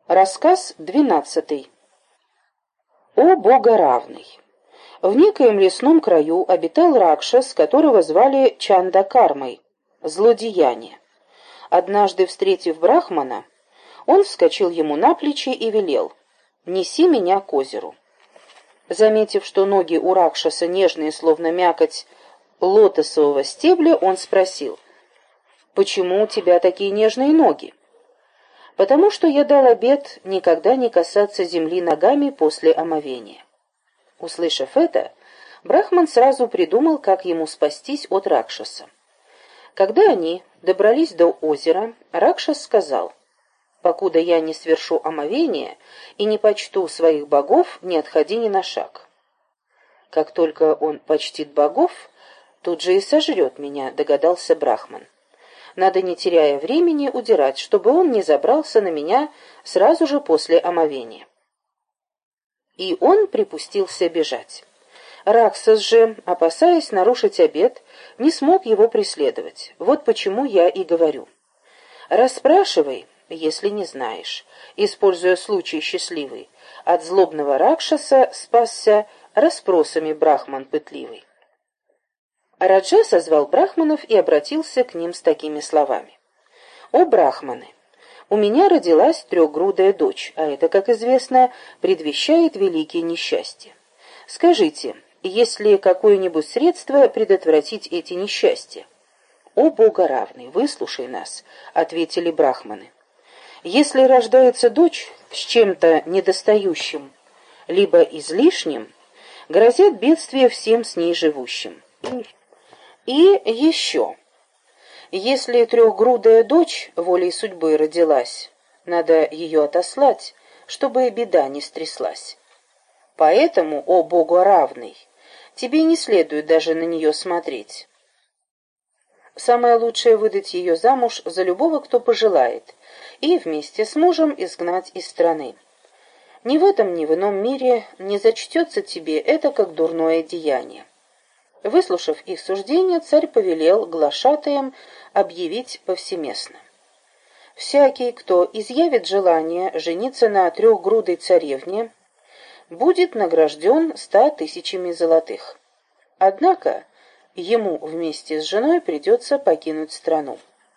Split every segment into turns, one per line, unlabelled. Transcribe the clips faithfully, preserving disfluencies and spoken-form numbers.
Рассказ двенадцатый. О богоравный! В некоем лесном краю обитал Ракшас, которого звали Чандакармой, злодеяние. Однажды, встретив Брахмана, он вскочил ему на плечи и велел: «Неси меня к озеру». Заметив, что ноги у Ракшаса нежные, словно мякоть лотосового стебля, он спросил: «Почему у тебя такие нежные ноги?» «Потому что я дал обет никогда не касаться земли ногами после омовения». Услышав это, Брахман сразу придумал, как ему спастись от Ракшаса. Когда они добрались до озера, Ракшас сказал: «Покуда я не свершу омовение и не почту своих богов, не отходи ни на шаг». «Как только он почтит богов, тут же и сожрет меня», — догадался Брахман. «Надо, не теряя времени, удирать, чтобы он не забрался на меня сразу же после омовения». И он припустился бежать. Ракшас же, опасаясь нарушить обет, не смог его преследовать. Вот почему я и говорю: расспрашивай, если не знаешь. Используя случай счастливый, от злобного Ракшаса спасся расспросами Брахман пытливый. Раджа созвал брахманов и обратился к ним с такими словами: «О брахманы! У меня родилась трехгрудая дочь, а это, как известно, предвещает великие несчастья. Скажите, есть ли какое-нибудь средство предотвратить эти несчастья?» «О богоравный, выслушай нас», — ответили брахманы. «Если рождается дочь с чем-то недостающим, либо излишним, грозят бедствия всем с ней живущим. И еще, если трехгрудая дочь волей судьбы родилась, надо ее отослать, чтобы беда не стряслась. Поэтому, о богоравный, тебе не следует даже на нее смотреть. Самое лучшее — выдать ее замуж за любого, кто пожелает, и вместе с мужем изгнать из страны. Ни в этом, ни в ином мире не зачтется тебе это как дурное деяние». Выслушав их суждения, царь повелел глашатаям объявить повсеместно: «Всякий, кто изъявит желание жениться на трехгрудой царевне, будет награжден ста тысячами золотых. Однако ему вместе с женой придется покинуть страну».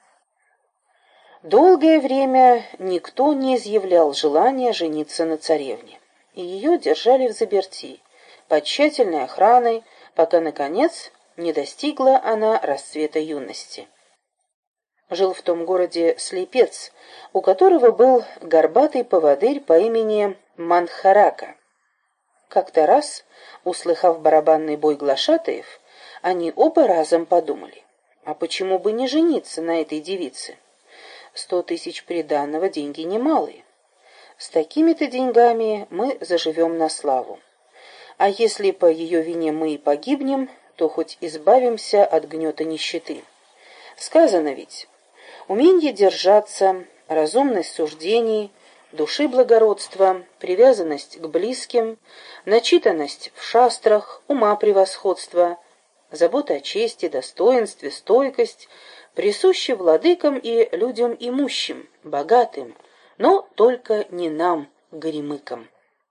Долгое время никто не изъявлял желания жениться на царевне, и ее держали в заперти, под тщательной охраной, пока, наконец, не достигла она расцвета юности. Жил в том городе слепец, у которого был горбатый поводырь по имени Манхарака. Как-то раз, услыхав барабанный бой глашатаев, они оба разом подумали: а почему бы не жениться на этой девице? Сто тысяч приданого — деньги немалые. С такими-то деньгами мы заживем на славу. А если по ее вине мы и погибнем, то хоть избавимся от гнета нищеты. Сказано ведь: умение держаться, разумность суждений, души благородства, привязанность к близким, начитанность в шастрах, ума превосходство, забота о чести, достоинстве, стойкость присущи владыкам и людям имущим, богатым, но только не нам, горемыкам.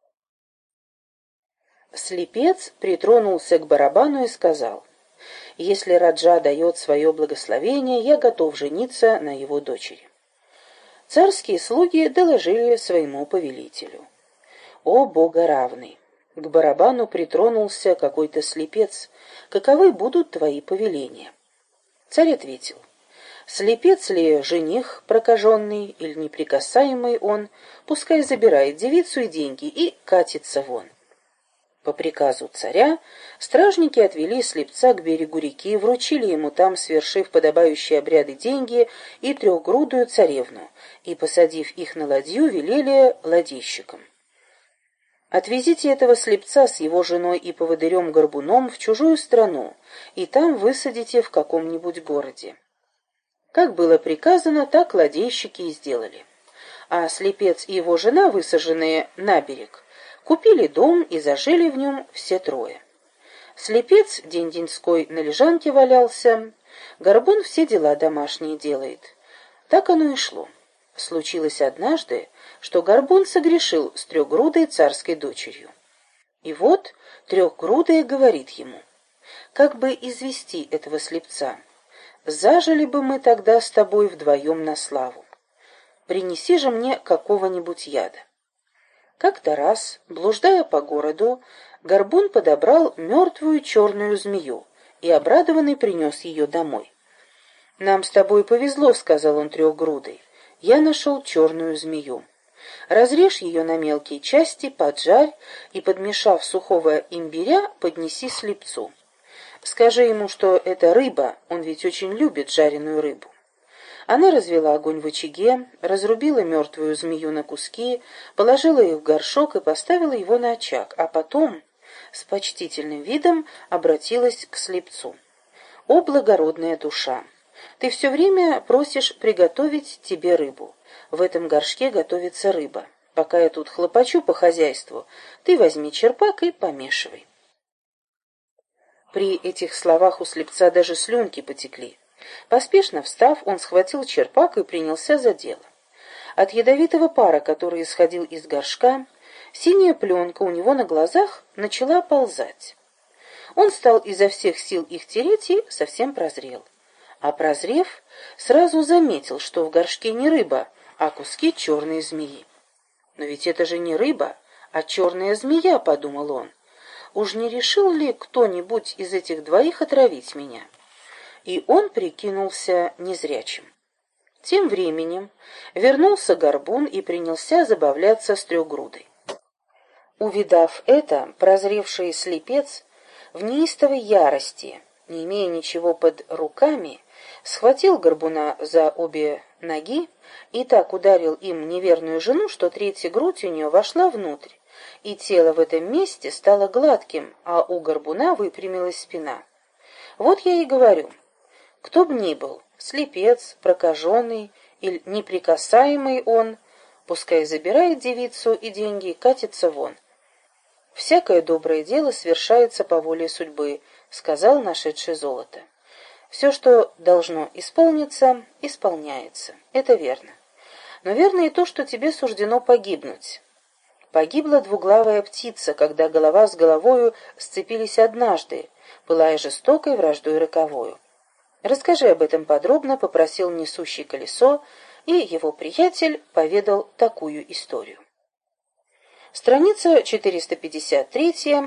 Слепец притронулся к барабану и сказал: «Если Раджа дает свое благословение, я готов жениться на его дочери». Царские слуги доложили своему повелителю: «О богоравный! К барабану притронулся какой-то слепец. Каковы будут твои повеления?» Царь ответил: «Слепец ли жених прокаженный или неприкасаемый он, пускай забирает девицу и деньги и катится вон». По приказу царя стражники отвели слепца к берегу реки, вручили ему там, свершив подобающие обряды, деньги и трехгрудую царевну, и, посадив их на ладью, велели ладейщикам: «Отвезите этого слепца с его женой и поводырем-горбуном в чужую страну, и там высадите в каком-нибудь городе». Как было приказано, так ладейщики и сделали. А слепец и его жена, высаженные на берег, купили дом и зажили в нем все трое. Слепец день-деньской на лежанке валялся, горбун все дела домашние делает. Так оно и шло. Случилось однажды, что Горбун согрешил с трехгрудой царской дочерью. И вот трехгрудая говорит ему: «Как бы извести этого слепца? Зажили бы мы тогда с тобой вдвоем на славу. Принеси же мне какого-нибудь яда». Как-то раз, блуждая по городу, Горбун подобрал мертвую черную змею и, обрадованный, принес ее домой. «Нам с тобой повезло», — сказал он трехгрудой. «Я нашел черную змею. Разрежь ее на мелкие части, поджарь и, подмешав сухого имбиря, поднеси слепцу. Скажи ему, что это рыба, он ведь очень любит жареную рыбу». Она развела огонь в очаге, разрубила мертвую змею на куски, положила их в горшок и поставила его на очаг, а потом с почтительным видом обратилась к слепцу. «О, благородная душа! Ты все время просишь приготовить тебе рыбу. В этом горшке готовится рыба. Пока я тут хлопочу по хозяйству, ты возьми черпак и помешивай». При этих словах у слепца даже слюнки потекли. Поспешно встав, он схватил черпак и принялся за дело. От ядовитого пара, который исходил из горшка, синяя пленка у него на глазах начала ползать. Он стал изо всех сил их тереть и совсем прозрел. А прозрев, сразу заметил, что в горшке не рыба, а куски черной змеи. «Но ведь это же не рыба, а черная змея», — подумал он. «Уж не решил ли кто-нибудь из этих двоих отравить меня?» И он прикинулся незрячим. Тем временем вернулся Горбун и принялся забавляться с трехгрудой. Увидав это, прозревший слепец в неистовой ярости, не имея ничего под руками, схватил Горбуна за обе ноги и так ударил им неверную жену, что третья грудь у нее вошла внутрь, и тело в этом месте стало гладким, а у Горбуна выпрямилась спина. Вот я и говорю, кто б ни был, слепец, прокаженный или неприкасаемый он, пускай забирает девицу и деньги и катится вон. «Всякое доброе дело совершается по воле судьбы», — сказал нашедший золото. «Все, что должно исполниться, исполняется. Это верно. Но верно и то, что тебе суждено погибнуть. Погибла двуглавая птица, когда голова с головою сцепились однажды, пылая жестокой враждой роковою. Расскажи об этом подробно», — попросил несущий колесо, и его приятель поведал такую историю. Страница четыреста пятьдесят три.